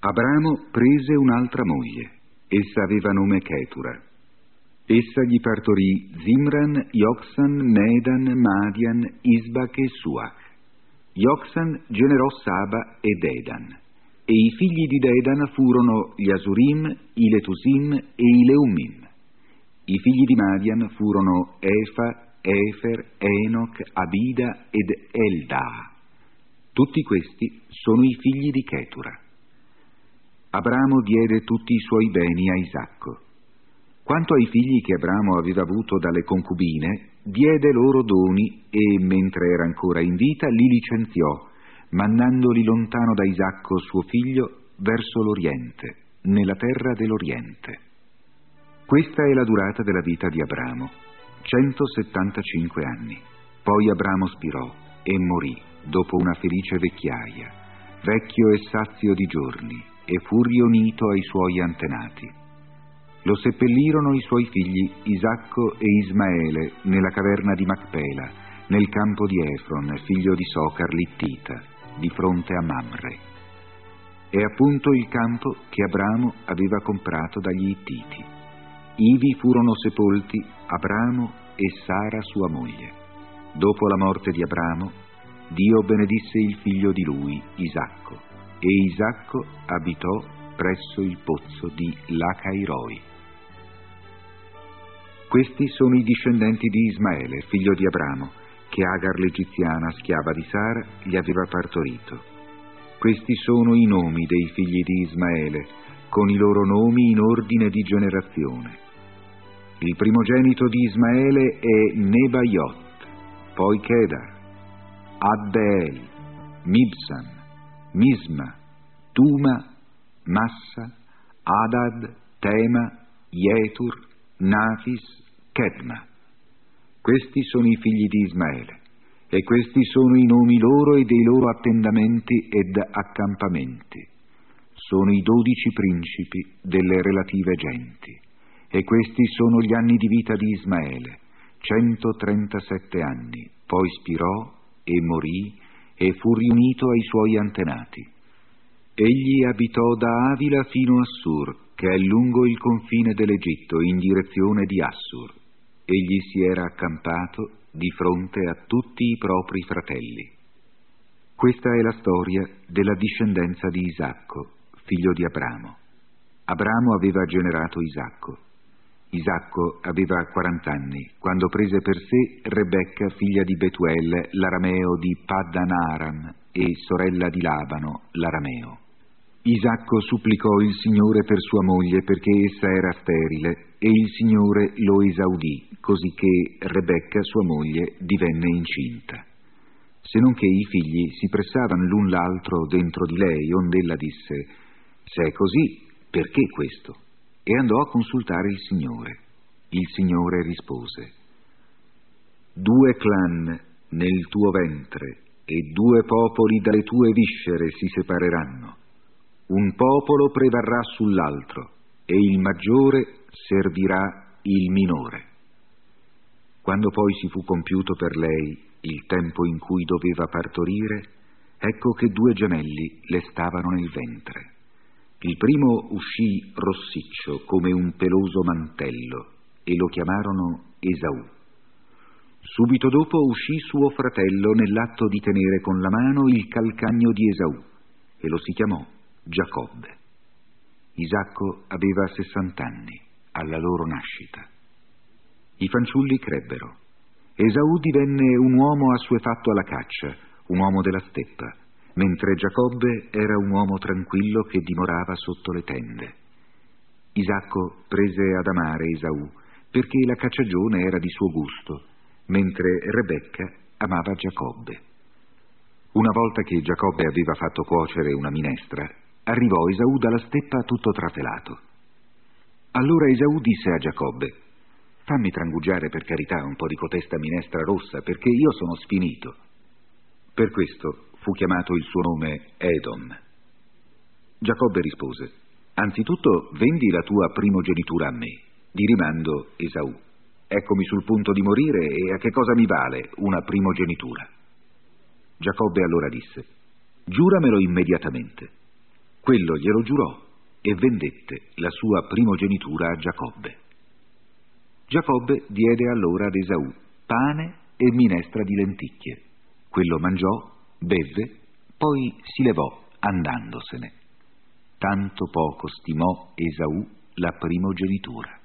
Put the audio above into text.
Abramo prese un'altra moglie. Essa aveva nome Chetura. Essa gli partorì Zimran, Joksan, Medan, Madian, Isbak e Suach. Joksan generò Saba e Dedan. E i figli di Dedan furono gli Asurim, i Letusim e i Leumim. I figli di Madian furono Efa, Efer, Enoch, Abida ed Eldaa. Tutti questi sono i figli di Chetura. Abramo diede tutti i suoi beni a Isacco. Quanto ai figli che Abramo aveva avuto dalle concubine, diede loro doni e, mentre era ancora in vita, li licenziò, mandandoli lontano da Isacco suo figlio verso l'Oriente, nella terra dell'Oriente. Questa è la durata della vita di Abramo, 175 anni. Poi Abramo spirò e morì dopo una felice vecchiaia, vecchio e sazio di giorni, e fu riunito ai suoi antenati. Lo seppellirono i suoi figli Isacco e Ismaele nella caverna di Macpela, nel campo di Efron, figlio di Socar Littita, di fronte a Mamre. È appunto il campo che Abramo aveva comprato dagli Ittiti. Ivi furono sepolti Abramo e Sara sua moglie. Dopo la morte di Abramo, Dio benedisse il figlio di lui, Isacco, e Isacco abitò presso il pozzo di Lacairoi. Questi sono i discendenti di Ismaele, figlio di Abramo, che Agar l'egiziana, schiava di Sara, gli aveva partorito. Questi sono i nomi dei figli di Ismaele, con i loro nomi in ordine di generazione. Il primogenito di Ismaele è Nebaiot, poi Kedar, Adbeel, Mibsan, Misma, Tuma, Massa, Adad, Tema, Jetur, Nafis, Kedma. Questi sono i figli di Ismaele, e questi sono i nomi loro e dei loro attendamenti ed accampamenti. Sono i 12 principi delle relative genti, e questi sono gli anni di vita di Ismaele, 137 anni. Poi spirò e morì e fu riunito ai suoi antenati. Egli abitò da Avila fino a Sur, che è lungo il confine dell'Egitto, in direzione di Assur. Egli si era accampato di fronte a tutti i propri fratelli. Questa è la storia della discendenza di Isacco, figlio di Abramo. Abramo aveva generato Isacco. Isacco aveva 40 anni quando prese per sé Rebecca, figlia di Betuel, l'arameo di Paddan Aram, e sorella di Labano, l'arameo. Isacco supplicò il Signore per sua moglie perché essa era sterile, e il Signore lo esaudì, così che Rebecca, sua moglie, divenne incinta. Se non che i figli si pressavano l'un l'altro dentro di lei, onde ella disse: «Se è così, perché questo?» E andò a consultare il Signore. Il Signore rispose: «2 clan nel tuo ventre e 2 popoli dalle tue viscere si separeranno. Un popolo prevarrà sull'altro e il maggiore servirà il minore». Quando poi si fu compiuto per lei il tempo in cui doveva partorire, ecco che 2 gemelli le stavano nel ventre. Il primo uscì rossiccio come un peloso mantello e lo chiamarono Esaù. Subito dopo uscì suo fratello nell'atto di tenere con la mano il calcagno di Esaù e lo si chiamò Giacobbe. Isacco aveva 60 anni alla loro nascita. I fanciulli crebbero. Esaù divenne un uomo assuefatto alla caccia, un uomo della steppa, mentre Giacobbe era un uomo tranquillo che dimorava sotto le tende. Isacco prese ad amare Esaù perché la cacciagione era di suo gusto, mentre Rebecca amava Giacobbe. Una volta che Giacobbe aveva fatto cuocere una minestra, arrivò Esaù dalla steppa tutto trafelato. Allora Esaù disse a Giacobbe: «Fammi trangugiare per carità un po' di cotesta minestra rossa, perché io sono sfinito». Per questo fu chiamato il suo nome Edom. Giacobbe rispose: «Anzitutto vendi la tua primogenitura a me». Di rimando Esaù: «Eccomi sul punto di morire e a che cosa mi vale una primogenitura?» Giacobbe allora disse: «Giuramelo immediatamente». Quello glielo giurò e vendette la sua primogenitura a Giacobbe. Giacobbe diede allora ad Esaù pane e minestra di lenticchie. Quello mangiò, bevve, poi si levò andandosene. Tanto poco stimò Esaù la primogenitura.